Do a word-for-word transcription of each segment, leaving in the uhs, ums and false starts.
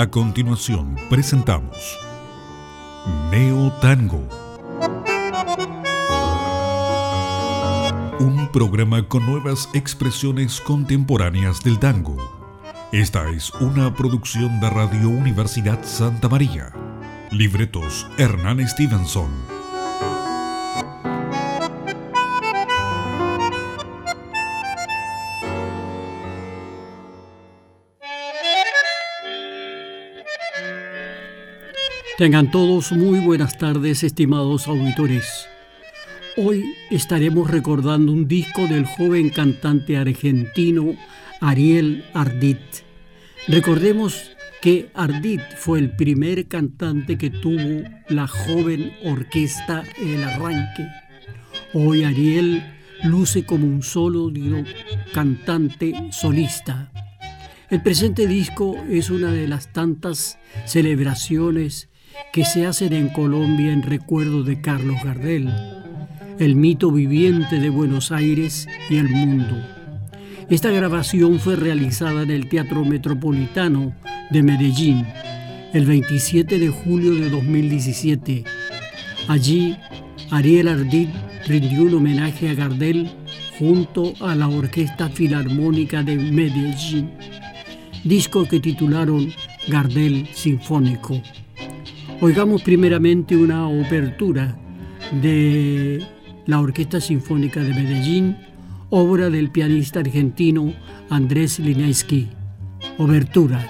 A continuación presentamos Neo Tango, un programa con nuevas expresiones contemporáneas del tango. Esta es una producción de Radio Universidad Santa María. Libretos Hernán Stevenson. Tengan todos muy buenas tardes, estimados auditores. Hoy estaremos recordando un disco del joven cantante argentino Ariel Ardit. Recordemos que Ardit fue el primer cantante que tuvo la joven orquesta El Arranque. Hoy Ariel luce como un sólido cantante solista. El presente disco es una de las tantas celebraciones que se hacen en Colombia en recuerdo de Carlos Gardel, el mito viviente de Buenos Aires y el mundo. Esta grabación fue realizada en el Teatro Metropolitano de Medellín el veintisiete de julio de dos mil diecisiete. Allí, Ariel Ardit rindió un homenaje a Gardel junto a la Orquesta Filarmónica de Medellín, disco que titularon Gardel Sinfónico. Oigamos primeramente una obertura de la Orquesta Sinfónica de Medellín, obra del pianista argentino Andrés Linesky. Obertura.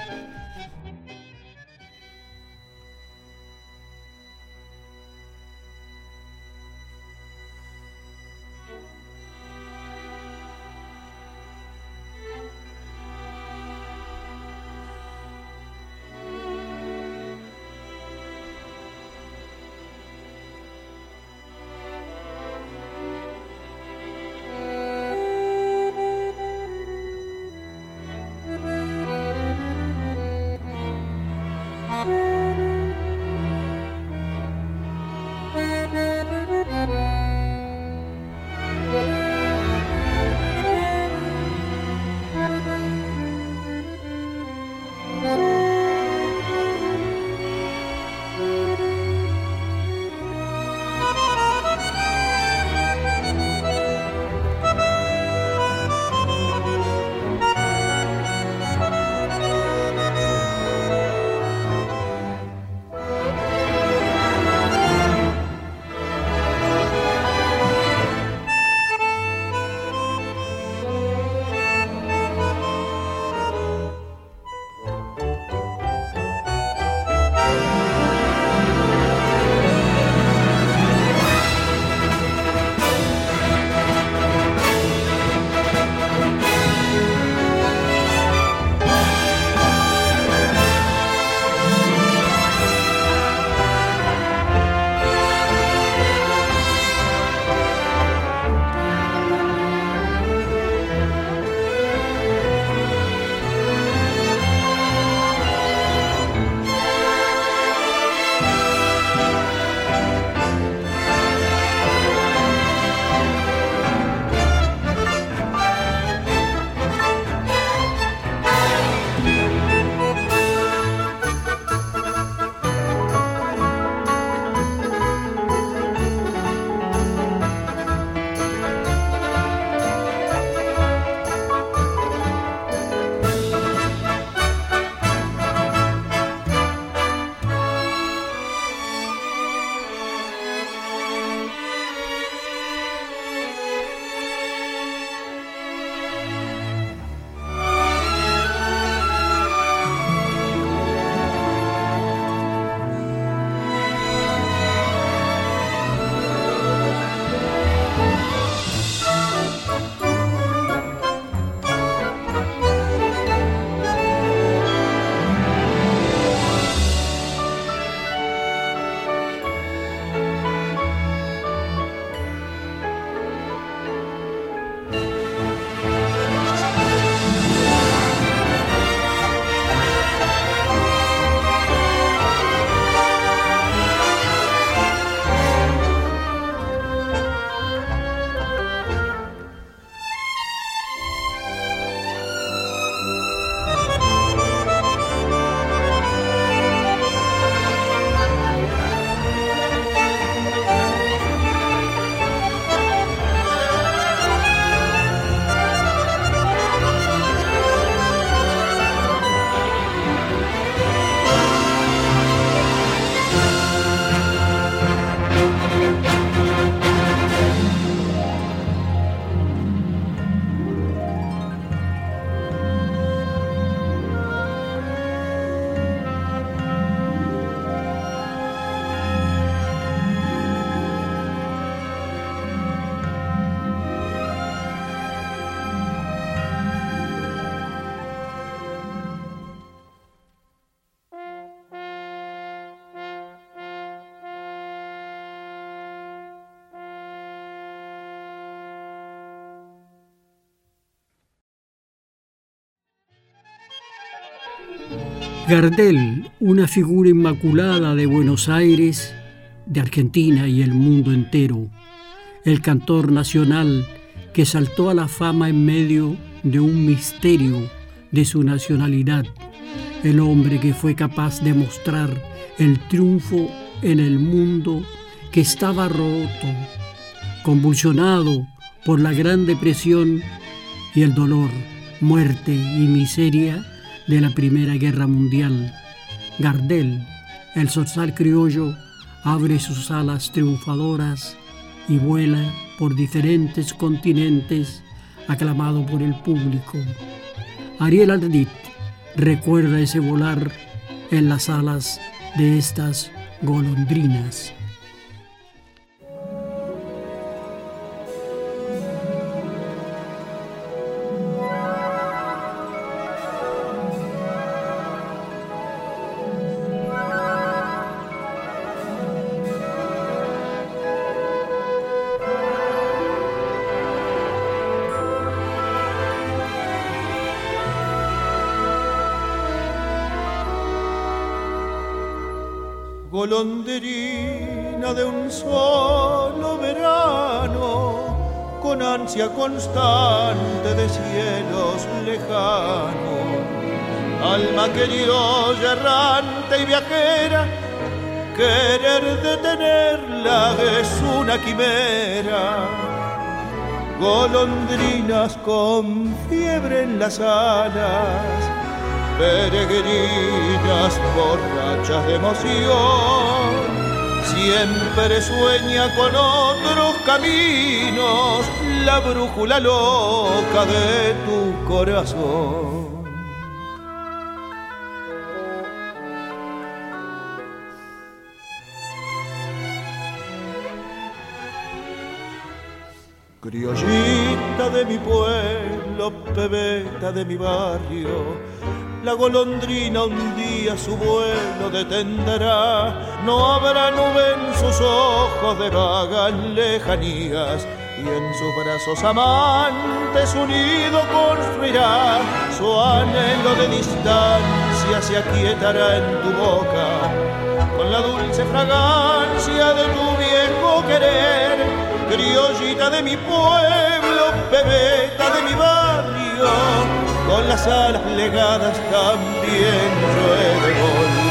Gardel, una figura inmaculada de Buenos Aires, de Argentina y el mundo entero. El cantor nacional que saltó a la fama en medio de un misterio de su nacionalidad. El hombre que fue capaz de mostrar el triunfo en el mundo que estaba roto, convulsionado por la Gran Depresión y el dolor, muerte y miseria de la Primera Guerra Mundial. Gardel, el zorzal criollo, abre sus alas triunfadoras y vuela por diferentes continentes, aclamado por el público. Ariel Ardit recuerda ese volar en las alas de estas golondrinas. Golondrina de un solo verano, con ansia constante de cielos lejanos, alma querida, errante y viajera, querer detenerla es una quimera. Golondrinas con fiebre en las alas, peregrinas borrachas de emoción, siempre sueña con otros caminos la brújula loca de tu corazón. Criollita de mi pueblo, pebeta de mi barrio, la golondrina un día su vuelo detendrá. No habrá nube en sus ojos de vagas lejanías, y en sus brazos amantes un nido construirá. Su anhelo de distancia se aquietará en tu boca, con la dulce fragancia de tu viejo querer. Criollita de mi pueblo, pebeta de mi barrio, con las alas plegadas también yo he de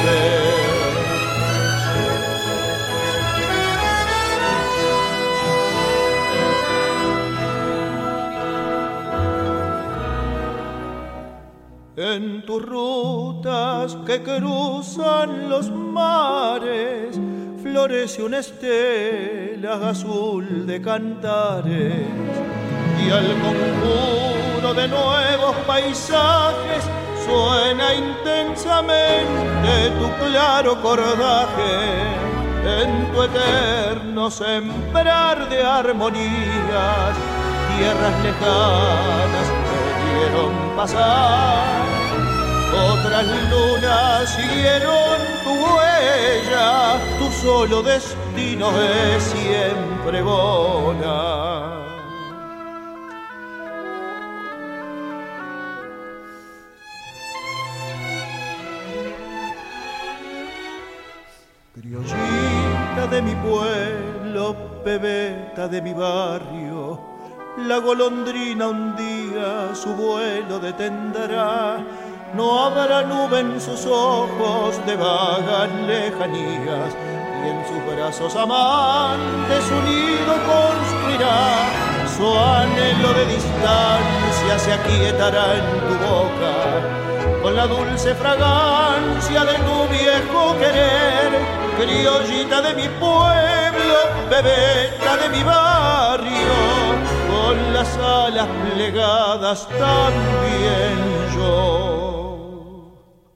volver. En tus rutas que cruzan los mares, florece una estela azul de cantares, y al conjuro de nuevos paisajes suena intensamente tu claro cordaje. En tu eterno sembrar de armonías, tierras lejanas te vieron pasar, otras lunas siguieron tu huella, tu solo destino es siempre bona. Criollita de mi pueblo, pebeta de mi barrio, la golondrina un día su vuelo detendrá. No habrá nube en sus ojos de vagas lejanías, y en sus brazos amantes un nido construirá. Su anhelo de distancia se aquietará en tu boca, con la dulce fragancia de tu viejo querer. Criollita de mi pueblo, bebeta de mi barrio, con las alas plegadas también yo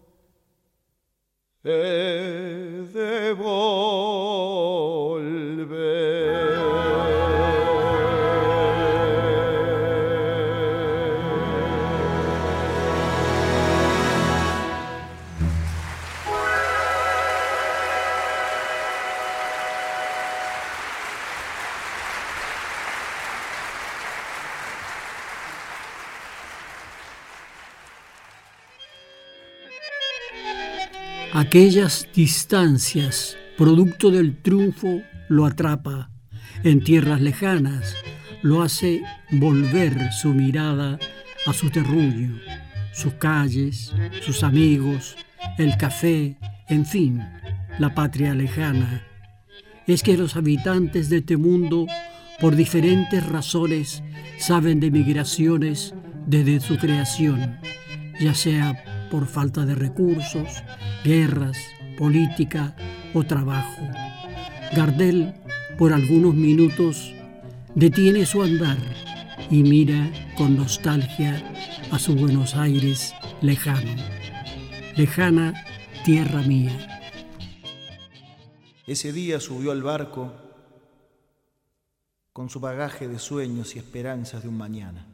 he de volver. Aquellas distancias, producto del triunfo, lo atrapa. En tierras lejanas, lo hace volver su mirada a su terruño, sus calles, sus amigos, el café, en fin, la patria lejana. Es que los habitantes de este mundo, por diferentes razones, saben de migraciones desde su creación, ya sea por falta de recursos, guerras, política o trabajo. Gardel, por algunos minutos, detiene su andar y mira con nostalgia a su Buenos Aires lejano. Lejana tierra mía. Ese día subió al barco con su bagaje de sueños y esperanzas de un mañana.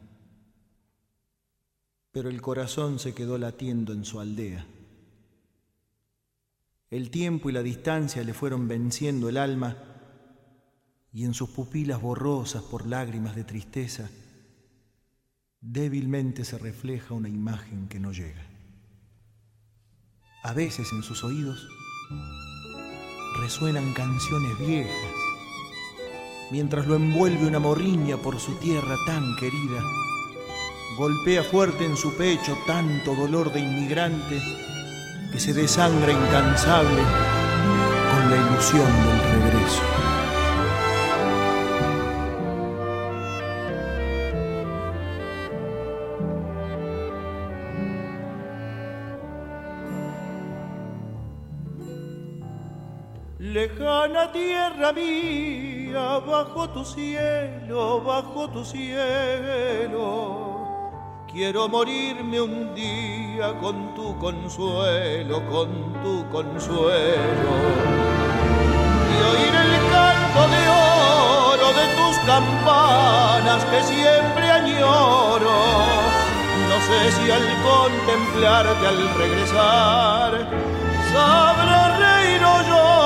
Pero el corazón se quedó latiendo en su aldea. El tiempo y la distancia le fueron venciendo el alma y en sus pupilas borrosas por lágrimas de tristeza, débilmente se refleja una imagen que no llega. A veces en sus oídos resuenan canciones viejas, mientras lo envuelve una morriña por su tierra tan querida. Golpea fuerte en su pecho tanto dolor de inmigrante que se desangra incansable con la ilusión del regreso. Lejana tierra mía, bajo tu cielo, bajo tu cielo, quiero morirme un día con tu consuelo, con tu consuelo, y oír el canto de oro de tus campanas que siempre añoro. No sé si al contemplarte, al regresar, sabré reír o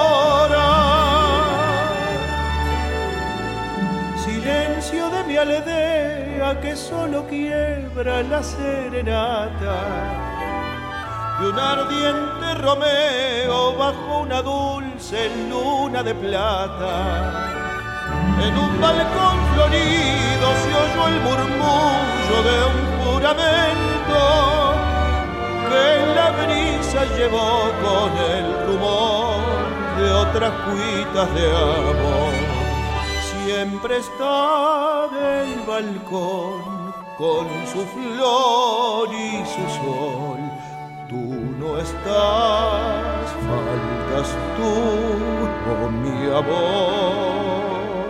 llorar. Silencio de mi aldea que solo quiebra la serenata de un ardiente Romeo bajo una dulce luna de plata. En un balcón florido se oyó el murmullo de un juramento que la brisa llevó con el rumor de otras cuitas de amor. Siempre está el balcón con su flor y su sol. Tú no estás, faltas tú, oh mi amor.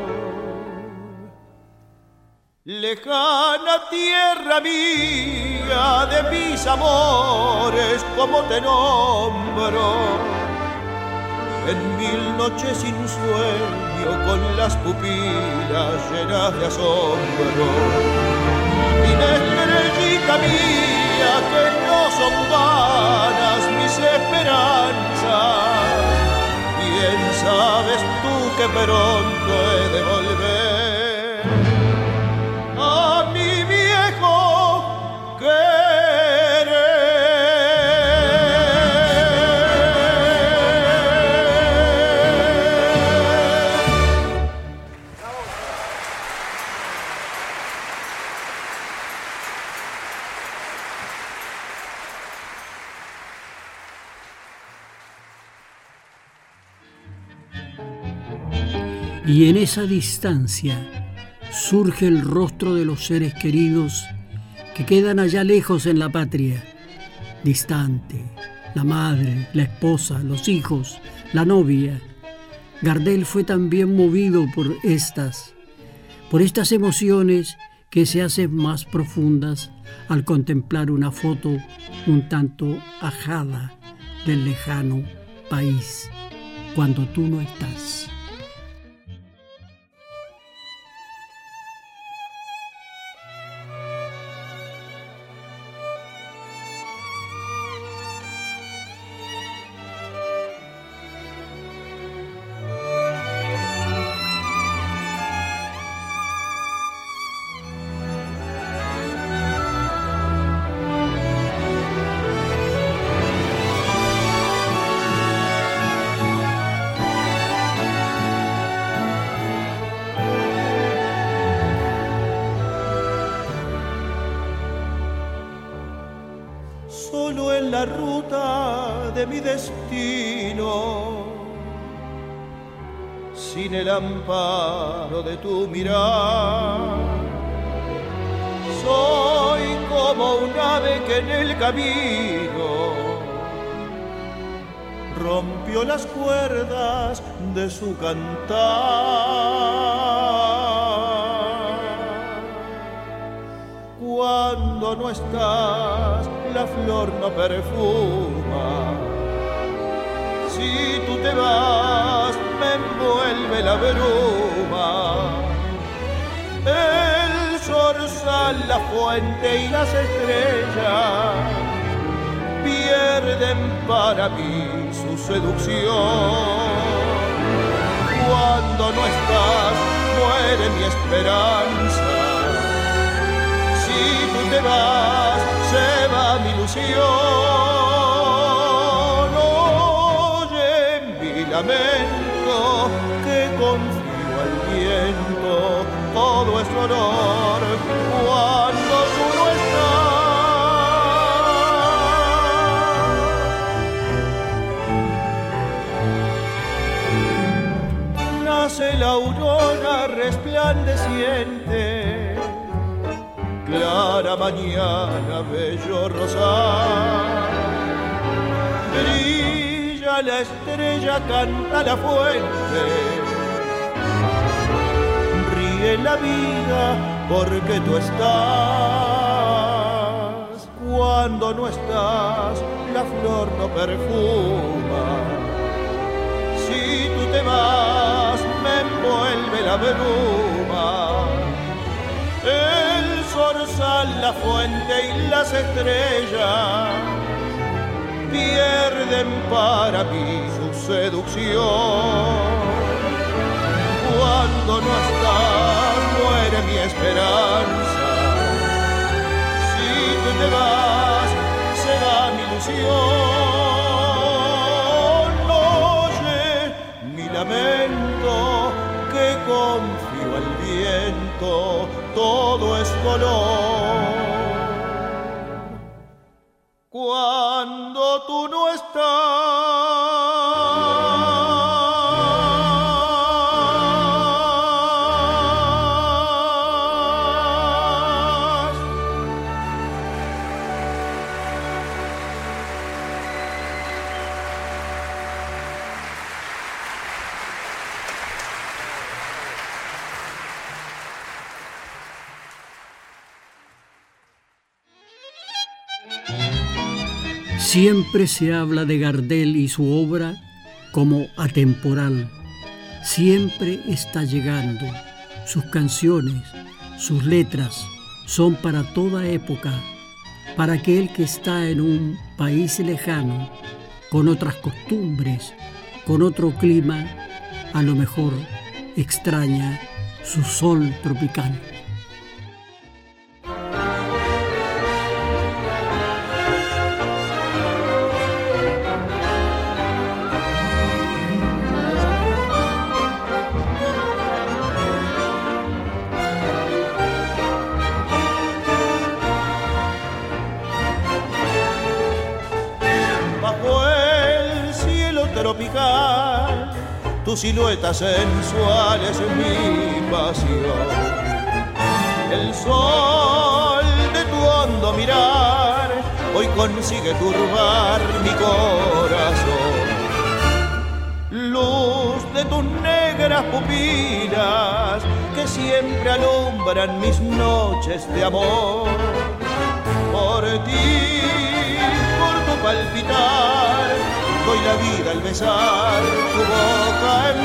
Lejana tierra mía de mis amores, como te nombro, en mil noches sin sueño, con las pupilas llenas de asombro. Mi estrellita mía, que no son vanas mis esperanzas, bien sabes tú que pronto he de volver a mi viejo querer. Y en esa distancia surge el rostro de los seres queridos que quedan allá lejos en la patria, distante, la madre, la esposa, los hijos, la novia. Gardel fue también movido por estas, por estas emociones que se hacen más profundas al contemplar una foto un tanto ajada del lejano país, cuando tú no estás. en la ruta de mi destino, sin el amparo de tu mirar. Soy como un ave que en el camino rompió las cuerdas de su cantar. Cuando no estás, la flor no perfuma. Si tú te vas, me envuelve la bruma. El zorzal, la fuente y las estrellas pierden para mí su seducción. Cuando no estás, muere mi esperanza. Si tú te vas, se va mi ilusión. Oye mi lamento, que confío al viento, todo es dolor cuando tú no estás. Nace la aurora resplandeciente, clara mañana, bello rosal. Brilla la estrella, canta la fuente, ríe la vida porque tú estás. Cuando no estás, la flor no perfuma. Si tú te vas, me envuelve la bruma. El zorzal, la fuente y las estrellas pierden para mí su seducción. Cuando no estás, muere mi esperanza. Si tú te vas, se va mi ilusión. Oye mi lamento, que confío al viento, todo es dolor. Cuando tú no estás. Siempre se habla de Gardel y su obra como atemporal. Siempre está llegando. Sus canciones, sus letras son para toda época, para aquel que está en un país lejano, con otras costumbres, con otro clima, a lo mejor extraña su sol tropical. Tu silueta sensual es mi pasión. El sol de tu hondo mirar hoy consigue turbar mi corazón. Luz de tus negras pupilas que siempre alumbran mis noches de amor. Por ti, por tu palpitar, doy la vida al besar tu boca en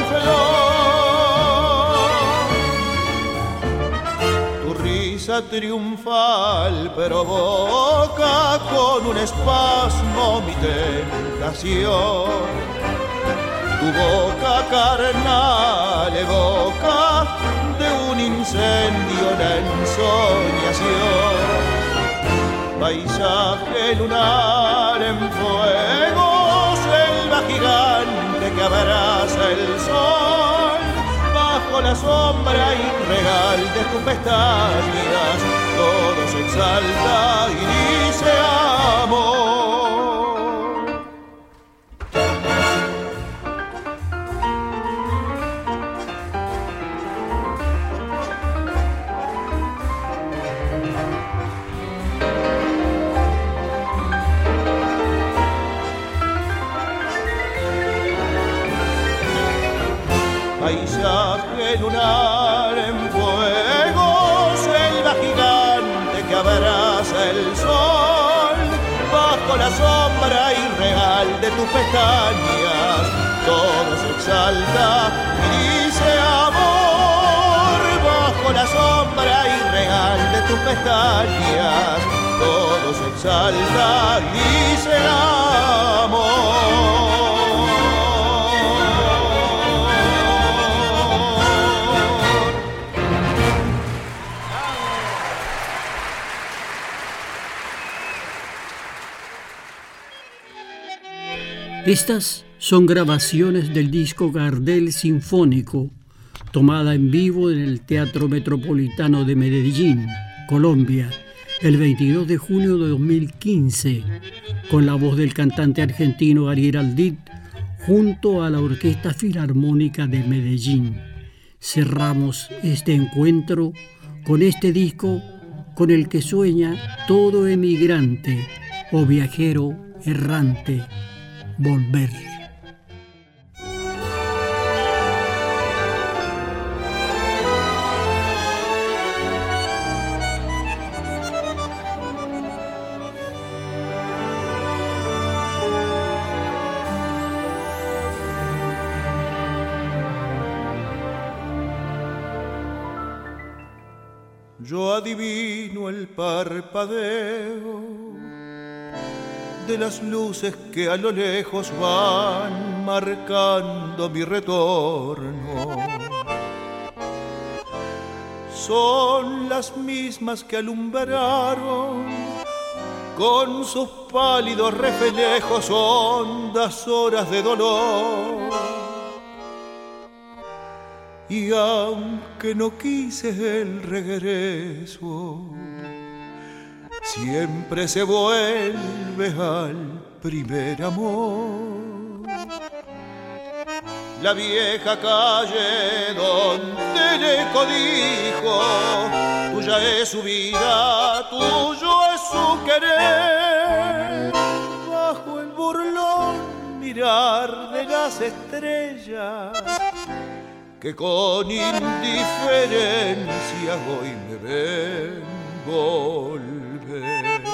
flor. Tu risa triunfal provoca con un espasmo mi tentación. Tu boca carnal evoca de un incendio la ensoñación. Paisaje lunar en fuego, selva gigante que abraza el sol. Bajo la sombra irreal de tus pestañas todo se exalta y dice amor. de tus pestañas, todo se exalta y dice amor. Bajo la sombra irreal de tus pestañas, todo se exalta y dice amor. Estas son grabaciones del disco Gardel Sinfónico, tomada en vivo en el Teatro Metropolitano de Medellín, Colombia, el veintidós de junio de dos mil quince, con la voz del cantante argentino Ariel Aldit, junto a la Orquesta Filarmónica de Medellín. Cerramos este encuentro con este disco con el que sueña todo emigrante o viajero errante: volver. Yo adivino el parpadeo de las luces que a lo lejos van marcando mi retorno. Son las mismas que alumbraron con sus pálidos reflejos hondas horas de dolor. Y aunque no quise el regreso, siempre se vuelve al primer amor. La vieja calle donde el eco dijo: tuya es su vida, tuyo es su querer. Bajo el burlón mirar de las estrellas que con indiferencia hoy me ven volver,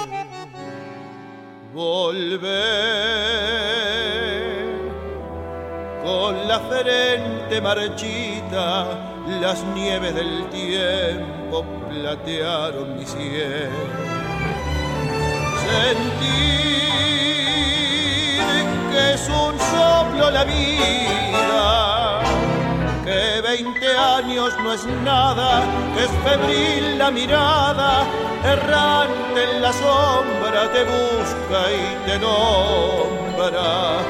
volver. Con la frente marchita, las nieves del tiempo platearon mi sien. Sentir que es un soplo la vida, que veinte años no es nada, que es febril la mirada, errante en la sombra te busca y te nombra.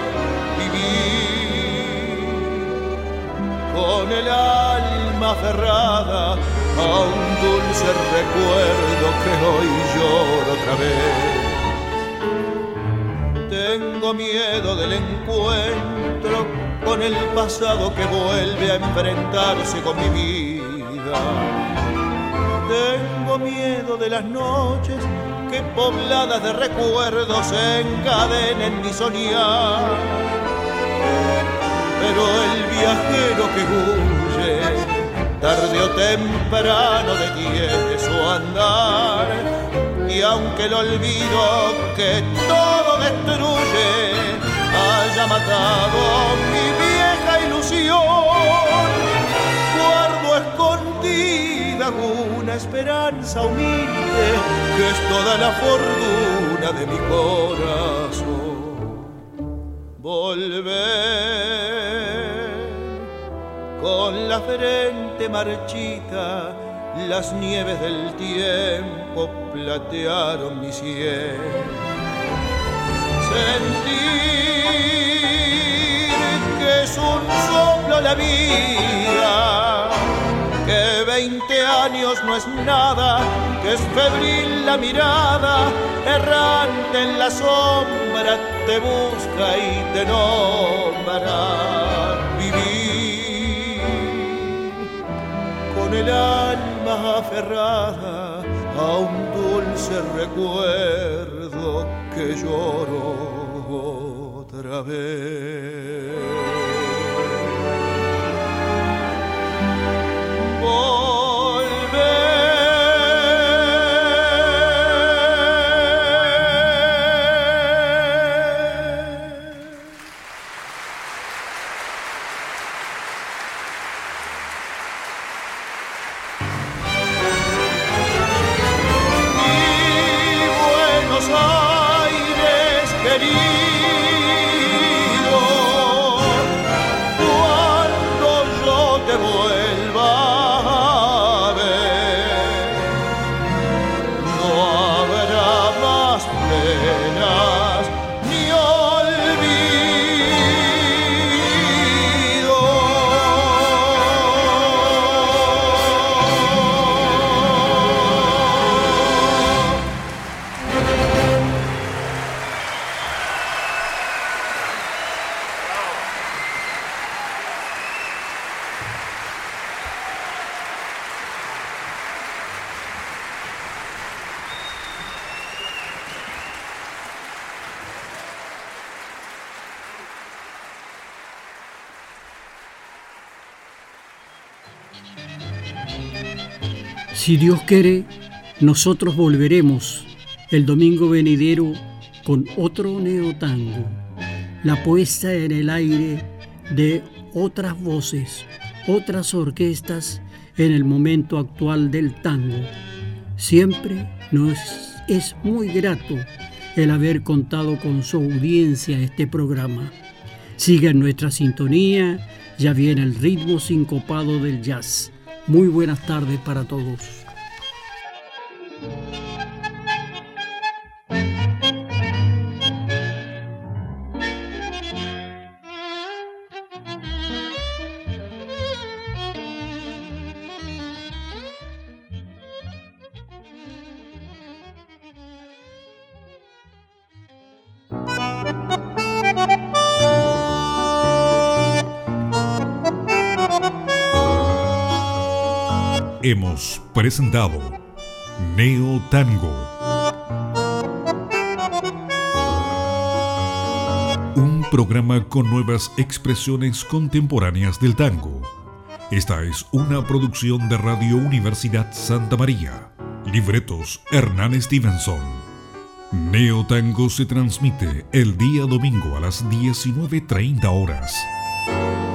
Vivir con el alma aferrada a un dulce recuerdo que hoy lloro otra vez. Tengo miedo del encuentro con el pasado que vuelve a enfrentarse con mi vida. Tengo miedo de las noches que pobladas de recuerdos se encadenen mi soñar. Pero el viajero que huye, tarde o temprano detiene su andar. Y aunque el olvido que todo destruye haya matado mi vieja ilusión, guardo escondida una esperanza humilde que es toda la fortuna de mi corazón. Volver con la frente marchita, las nieves del tiempo platearon mi sien. Sentir que es un soplo la vida, que veinte años no es nada, que es febril la mirada, errante en la sombra te busca y te nombra. Vivir con el alma aferrada a un dulce recuerdo que lloro otra vez. querido, cuando yo te vuelva a ver, no habrá más penas ni olvido. Si Dios quiere, nosotros volveremos el domingo venidero con otro neotango, la puesta en el aire de otras voces, otras orquestas en el momento actual del tango. Siempre nos es muy grato el haber contado con su audiencia este programa. Siga en nuestra sintonía, ya viene el ritmo sincopado del jazz. Muy buenas tardes para todos. Hemos presentado Neo Tango, un programa con nuevas expresiones contemporáneas del tango. Esta es una producción de Radio Universidad Santa María. Libretos Hernán Stevenson. Neo Tango se transmite el día domingo a las diecinueve treinta horas.